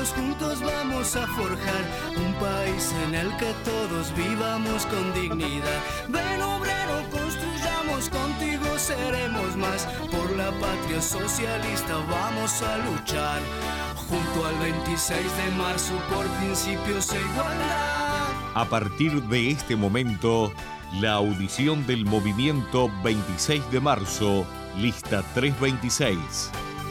todos juntos vamos a forjar un país en el que todos vivamos con dignidad. Ven obrero, construyamos, contigo seremos más. Por la patria socialista vamos a luchar. Junto al 26 de marzo por principios e igualdad. A partir de este momento, la audición del movimiento 26 de marzo, lista 326.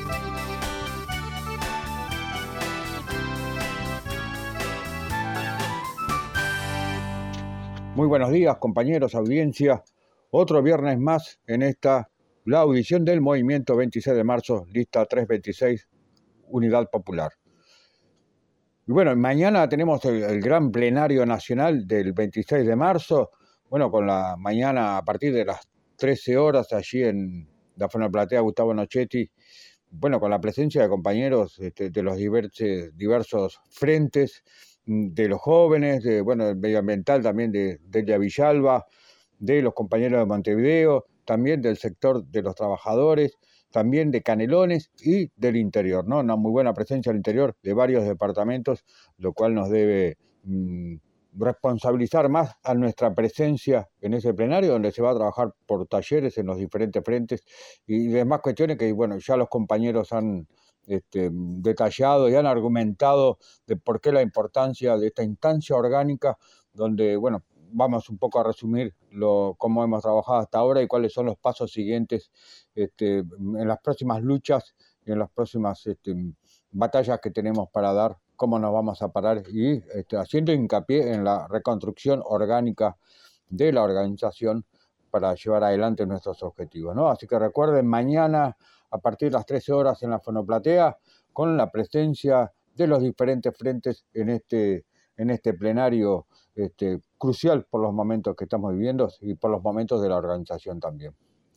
Muy buenos días, compañeros, audiencia. Otro viernes más en la audición del movimiento 26 de marzo, lista 326, Unidad Popular. Y bueno, mañana tenemos el gran plenario nacional del 26 de marzo, bueno, con la mañana a partir de las 13 horas allí en la Fonoplatea Gustavo Nochetti, bueno, con la presencia de compañeros de los diversos frentes, de los jóvenes, del medioambiental también de Delia Villalba, de los compañeros de Montevideo, también del sector de los trabajadores, también de Canelones y del interior, ¿no? Una muy buena presencia al interior de varios departamentos, lo cual nos debe responsabilizar más a nuestra presencia en ese plenario, donde se va a trabajar por talleres en los diferentes frentes y demás cuestiones que, bueno, ya los compañeros han detallado y han argumentado de por qué la importancia de esta instancia orgánica, donde, bueno, vamos un poco a resumir cómo hemos trabajado hasta ahora y cuáles son los pasos siguientes en las próximas luchas y en las próximas batallas que tenemos para dar, cómo nos vamos a parar y haciendo hincapié en la reconstrucción orgánica de la organización para llevar adelante nuestros objetivos, ¿no? Así que recuerden, mañana a partir de las 13 horas en la Fonoplatea, con la presencia de los diferentes frentes en este plenario crucial por los momentos que estamos viviendo y por los momentos de la organización también.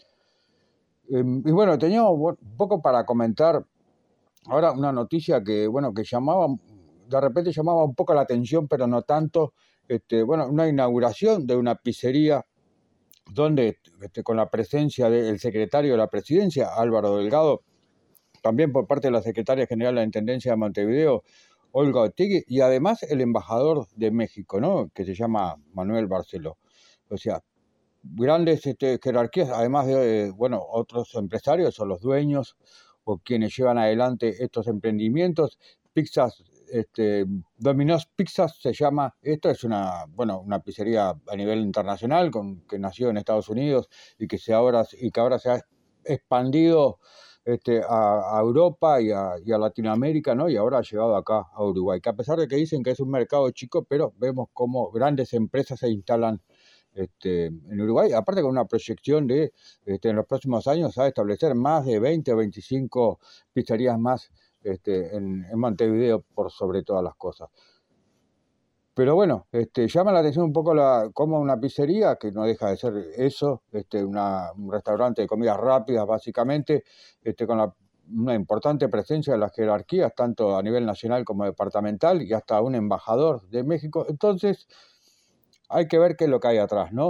Y bueno, teníamos un poco para comentar ahora una noticia que de repente llamaba un poco la atención, pero no tanto. Una inauguración de una pizzería donde con la presencia del secretario de la Presidencia, Álvaro Delgado, también por parte de la secretaria general de la Intendencia de Montevideo, Olga Otegui, y además el embajador de México, ¿no?, que se llama Manuel Barceló. O sea, grandes jerarquías, además de otros empresarios o los dueños o quienes llevan adelante estos emprendimientos. Pizzas, Domino's Pizzas se llama. Esta es una pizzería a nivel internacional que nació en Estados Unidos y que ahora se ha expandido a Europa y a Latinoamérica, ¿no? Y ahora ha llegado acá a Uruguay, que a pesar de que dicen que es un mercado chico, pero vemos cómo grandes empresas se instalan en Uruguay, aparte con una proyección de en los próximos años a establecer más de 20 o 25 pizzerías más en Montevideo, por sobre todas las cosas. Pero bueno, llama la atención un poco como una pizzería, que no deja de ser eso, un restaurante de comidas rápidas básicamente, con una importante presencia de las jerarquías, tanto a nivel nacional como departamental, y hasta un embajador de México. Entonces, hay que ver qué es lo que hay atrás, ¿no?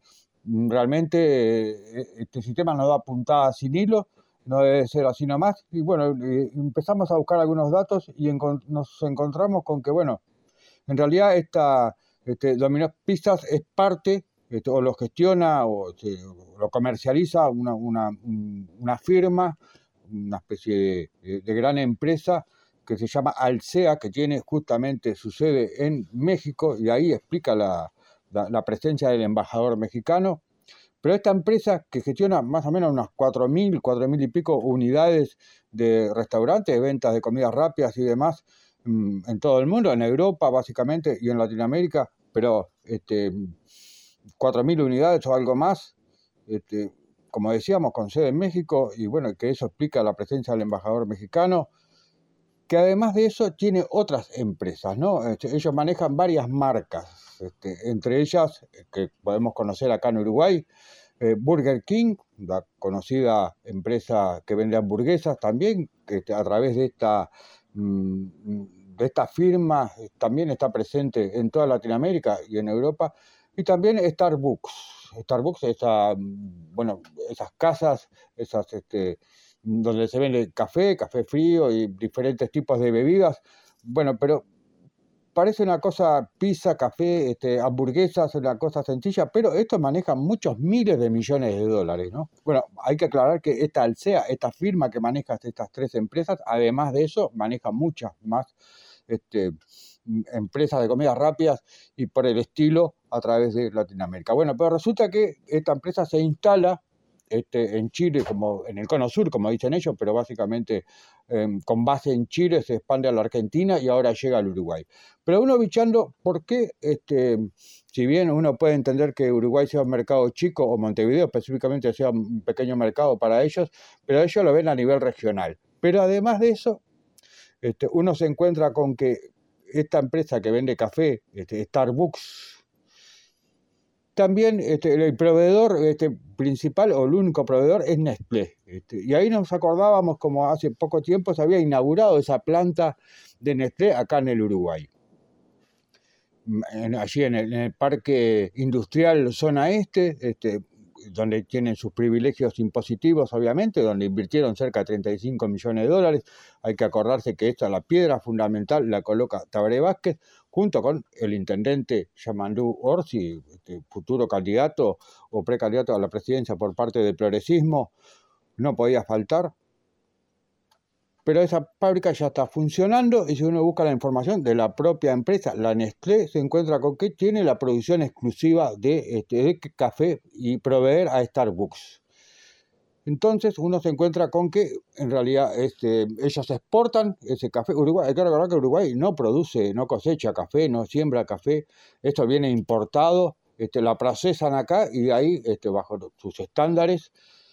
Realmente este sistema nos da puntadas sin hilo, no debe ser así nomás. Y bueno, empezamos a buscar algunos datos y nos encontramos con que, bueno, en realidad Domino's Pizzas es parte, o lo gestiona o lo comercializa una firma, una especie de gran empresa que se llama Alsea, que tiene justamente su sede en México, y ahí explica la presencia del embajador mexicano. Pero esta empresa, que gestiona más o menos unas 4.000 y pico unidades de restaurantes, de ventas de comidas rápidas y demás, en todo el mundo, en Europa básicamente y en Latinoamérica, pero 4.000 unidades o algo más, como decíamos, con sede en México, y bueno, que eso explica la presencia del embajador mexicano, que además de eso tiene otras empresas, ¿no? Ellos manejan varias marcas, entre ellas, que podemos conocer acá en Uruguay, Burger King, la conocida empresa que vende hamburguesas también, que a través de esta firma también está presente en toda Latinoamérica y en Europa, y también Starbucks. Starbucks, esas casas, donde se vende café frío y diferentes tipos de bebidas, bueno, pero parece una cosa, pizza, café, hamburguesas, una cosa sencilla, pero esto maneja muchos miles de millones de dólares, ¿no? Bueno, hay que aclarar que esta Alsea, esta firma que maneja estas tres empresas, además de eso, maneja muchas más empresas de comidas rápidas y por el estilo a través de Latinoamérica. Bueno, pero resulta que esta empresa se instala en Chile, como en el Cono Sur, como dicen ellos, pero básicamente con base en Chile se expande a la Argentina y ahora llega al Uruguay. Pero uno bichando, ¿por qué, si bien uno puede entender que Uruguay sea un mercado chico, o Montevideo específicamente sea un pequeño mercado para ellos, pero ellos lo ven a nivel regional? Pero además de eso, uno se encuentra con que esta empresa que vende café, Starbucks, también el proveedor principal o el único proveedor es Nestlé. Y ahí nos acordábamos como hace poco tiempo se había inaugurado esa planta de Nestlé acá en el Uruguay. Allí en el Parque Industrial Zona Este, donde tienen sus privilegios impositivos, obviamente, donde invirtieron cerca de 35 millones de dólares. Hay que acordarse que esta, la piedra fundamental, la coloca Tabaré Vázquez, junto con el intendente Yamandú Orsi, futuro candidato o precandidato a la presidencia por parte del progresismo, no podía faltar. Pero esa fábrica ya está funcionando y si uno busca la información de la propia empresa, la Nestlé, se encuentra con que tiene la producción exclusiva de café y proveer a Starbucks. Entonces uno se encuentra con que en realidad ellos exportan ese café. Uruguay, hay que recordar que Uruguay no produce, no cosecha café, no siembra café. Esto viene importado, la procesan acá y ahí, bajo sus estándares,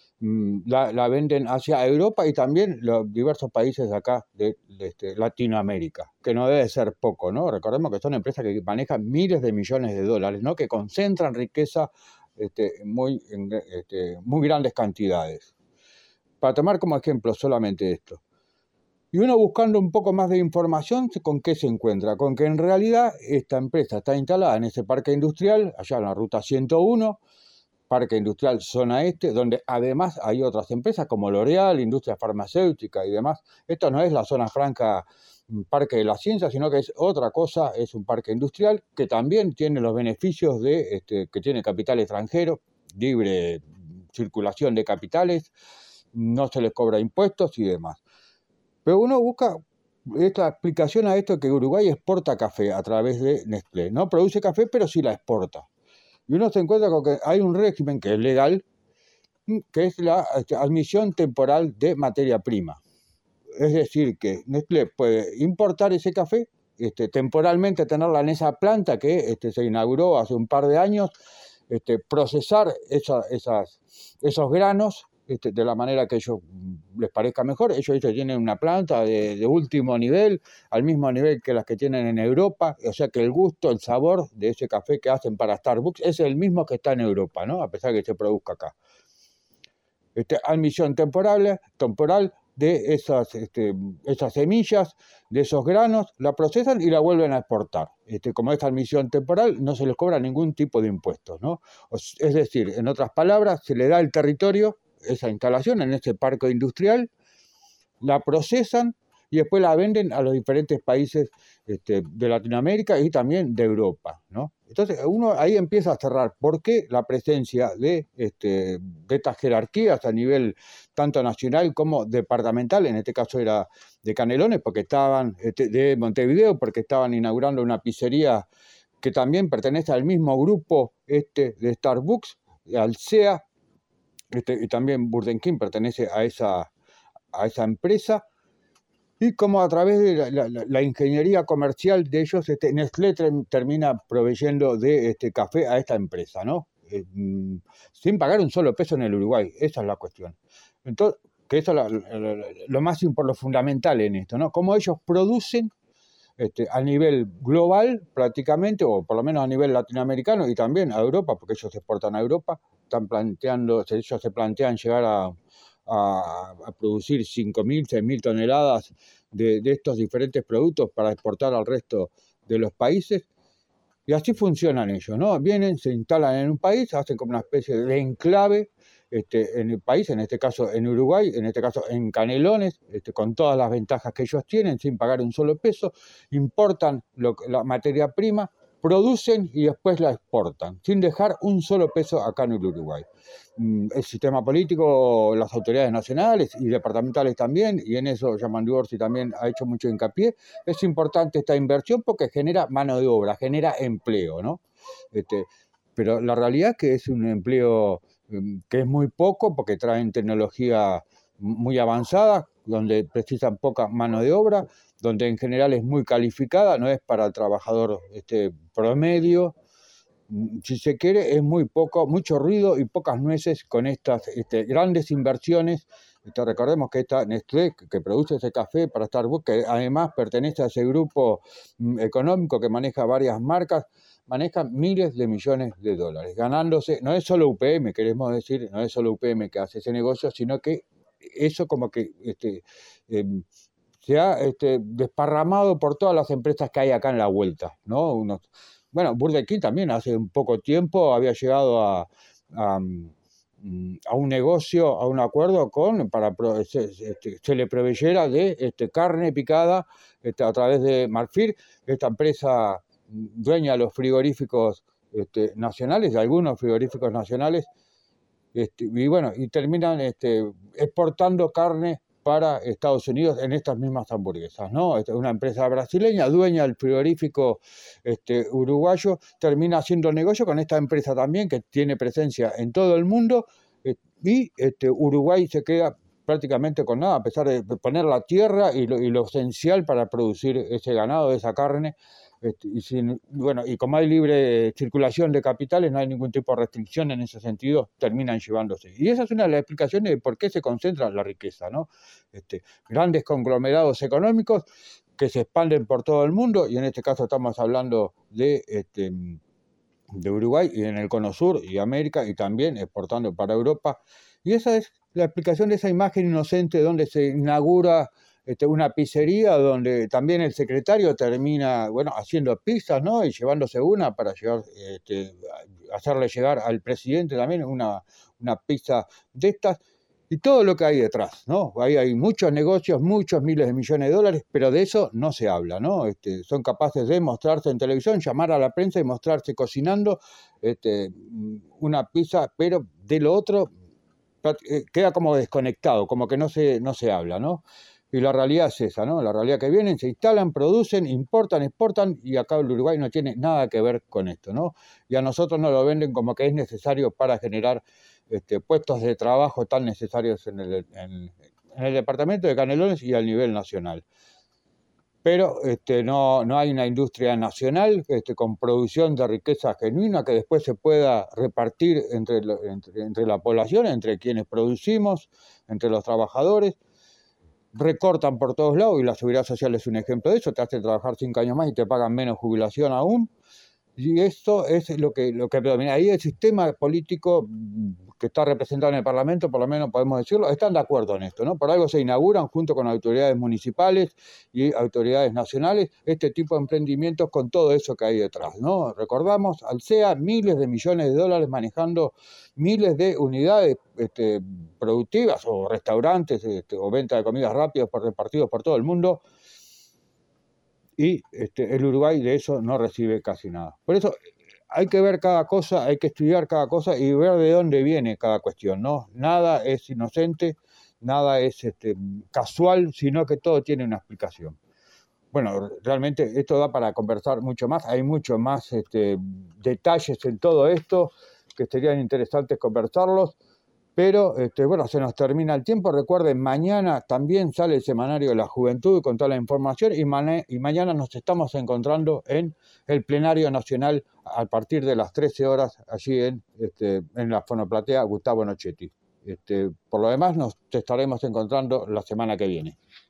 la venden hacia Europa y también los diversos países de acá de Latinoamérica, que no debe ser poco, ¿no? Recordemos que son empresas que manejan miles de millones de dólares, ¿no? Que concentran riqueza muy grandes cantidades. Para tomar como ejemplo solamente esto. Y uno buscando un poco más de información, ¿con qué se encuentra? Con que en realidad esta empresa está instalada en ese parque industrial, allá en la ruta 101, Parque Industrial Zona Este, donde además hay otras empresas como L'Oreal, industria farmacéutica y demás. Esto no es la zona franca Parque de la Ciencia, sino que es otra cosa, es un parque industrial que también tiene los beneficios de que tiene capital extranjero, libre circulación de capitales, no se les cobra impuestos y demás. Pero uno busca esta explicación a esto que Uruguay exporta café a través de Nestlé. No produce café, pero sí la exporta. Y uno se encuentra con que hay un régimen que es legal, que es la admisión temporal de materia prima. Es decir, que Nestlé puede importar ese café, temporalmente tenerla en esa planta que se inauguró hace un par de años, procesar esos granos de la manera que a ellos les parezca mejor. Ellos tienen una planta de último nivel, al mismo nivel que las que tienen en Europa, o sea que el gusto, el sabor de ese café que hacen para Starbucks es el mismo que está en Europa, ¿no? A pesar de que se produzca acá. Admisión temporal de esas semillas, de esos granos, la procesan y la vuelven a exportar. Como esta admisión temporal, no se les cobra ningún tipo de impuestos, ¿no? Es decir, en otras palabras, se le da el territorio, esa instalación en ese parque industrial, la procesan y después la venden a los diferentes países de Latinoamérica y también de Europa, ¿no? Entonces uno ahí empieza a cerrar por qué la presencia de estas jerarquías a nivel tanto nacional como departamental, en este caso era de Canelones, porque estaban de Montevideo, porque estaban inaugurando una pizzería que también pertenece al mismo grupo de Starbucks, Alsea, y también Burger King pertenece a esa empresa. Y como a través de la ingeniería comercial de ellos, Nestlé termina proveyendo de café a esta empresa, ¿no? Sin pagar un solo peso en el Uruguay, esa es la cuestión. Entonces, que eso es lo fundamental en esto, ¿no? Cómo ellos producen a nivel global prácticamente, o por lo menos a nivel latinoamericano y también a Europa, porque ellos exportan a Europa, ellos se plantean llegar a producir 5.000, 6.000 toneladas de estos diferentes productos para exportar al resto de los países. Y así funcionan ellos, ¿no? Vienen, se instalan en un país, hacen como una especie de enclave, en el país, en este caso en Uruguay, en este caso en Canelones, con todas las ventajas que ellos tienen, sin pagar un solo peso, importan la materia prima, producen y después la exportan, sin dejar un solo peso acá en el Uruguay. El sistema político, las autoridades nacionales y departamentales también, y en eso Yamandu Orsi también ha hecho mucho hincapié, es importante esta inversión porque genera mano de obra, genera empleo, ¿no? Pero la realidad es que es un empleo que es muy poco porque traen tecnología muy avanzada, donde precisan poca mano de obra, donde en general es muy calificada, no es para el trabajador promedio. Si se quiere, es muy poco, mucho ruido y pocas nueces con estas grandes inversiones. Recordemos que esta Nestlé, que produce ese café para Starbucks, que además pertenece a ese grupo económico que maneja varias marcas, maneja miles de millones de dólares, ganándose, no es solo UPM, queremos decir, no es solo UPM que hace ese negocio, sino que eso como que se ha desparramado por todas las empresas que hay acá en la vuelta, ¿no? Bueno, Burger King también hace un poco tiempo había llegado a un negocio, a un acuerdo para se le proveyera de carne picada a través de Marfil, esta empresa dueña de los frigoríficos nacionales, de algunos frigoríficos nacionales, y bueno, y terminan exportando carne para Estados Unidos en estas mismas hamburguesas, ¿no? Una empresa brasileña, dueña del frigorífico uruguayo, termina haciendo negocio con esta empresa también, que tiene presencia en todo el mundo, y Uruguay se queda prácticamente con nada, a pesar de poner la tierra y lo esencial para producir ese ganado, esa carne. Y como hay libre circulación de capitales, no hay ningún tipo de restricción en ese sentido, terminan llevándose. Y esa es una de las explicaciones de por qué se concentra la riqueza, ¿no? Grandes conglomerados económicos que se expanden por todo el mundo, y en este caso estamos hablando de Uruguay y en el Cono Sur y América, y también exportando para Europa. Y esa es la explicación de esa imagen inocente donde se inaugura una pizzería donde también el secretario termina, haciendo pizzas, ¿no? Y llevándose una para hacerle llegar al presidente también una pizza de estas, y todo lo que hay detrás, ¿no? Ahí hay muchos negocios, muchos miles de millones de dólares, pero de eso no se habla, ¿no? Son capaces de mostrarse en televisión, llamar a la prensa y mostrarse cocinando una pizza, pero de lo otro queda como desconectado, como que no se habla, ¿no? Y la realidad es esa, ¿no? La realidad que vienen, se instalan, producen, importan, exportan, y acá el Uruguay no tiene nada que ver con esto, ¿no? Y a nosotros nos lo venden como que es necesario para generar puestos de trabajo tan necesarios en el departamento de Canelones y a nivel nacional. Pero no hay una industria nacional con producción de riqueza genuina que después se pueda repartir entre la población, entre quienes producimos, entre los trabajadores. Recortan por todos lados, y la seguridad social es un ejemplo de eso, te hace trabajar 5 años más y te pagan menos jubilación aún, y esto es lo que predomina. Ahí el sistema político que está representado en el Parlamento, por lo menos podemos decirlo, están de acuerdo en esto, ¿no? Por algo se inauguran junto con autoridades municipales y autoridades nacionales este tipo de emprendimientos con todo eso que hay detrás, ¿no? Recordamos, Alsea, miles de millones de dólares manejando miles de unidades productivas o restaurantes o venta de comidas rápidas repartidos por todo el mundo, y el Uruguay de eso no recibe casi nada. Por eso hay que ver cada cosa, hay que estudiar cada cosa y ver de dónde viene cada cuestión, ¿no? Nada es inocente, nada es casual, sino que todo tiene una explicación. Bueno, realmente esto da para conversar mucho más, hay mucho más detalles en todo esto que serían interesantes conversarlos, pero se nos termina el tiempo. Recuerden, mañana también sale el Semanario de la Juventud con toda la información, y mañana nos estamos encontrando en el Plenario Nacional a partir de las 13 horas allí en la Fonoplatea Gustavo Nochetti. Por lo demás, nos estaremos encontrando la semana que viene.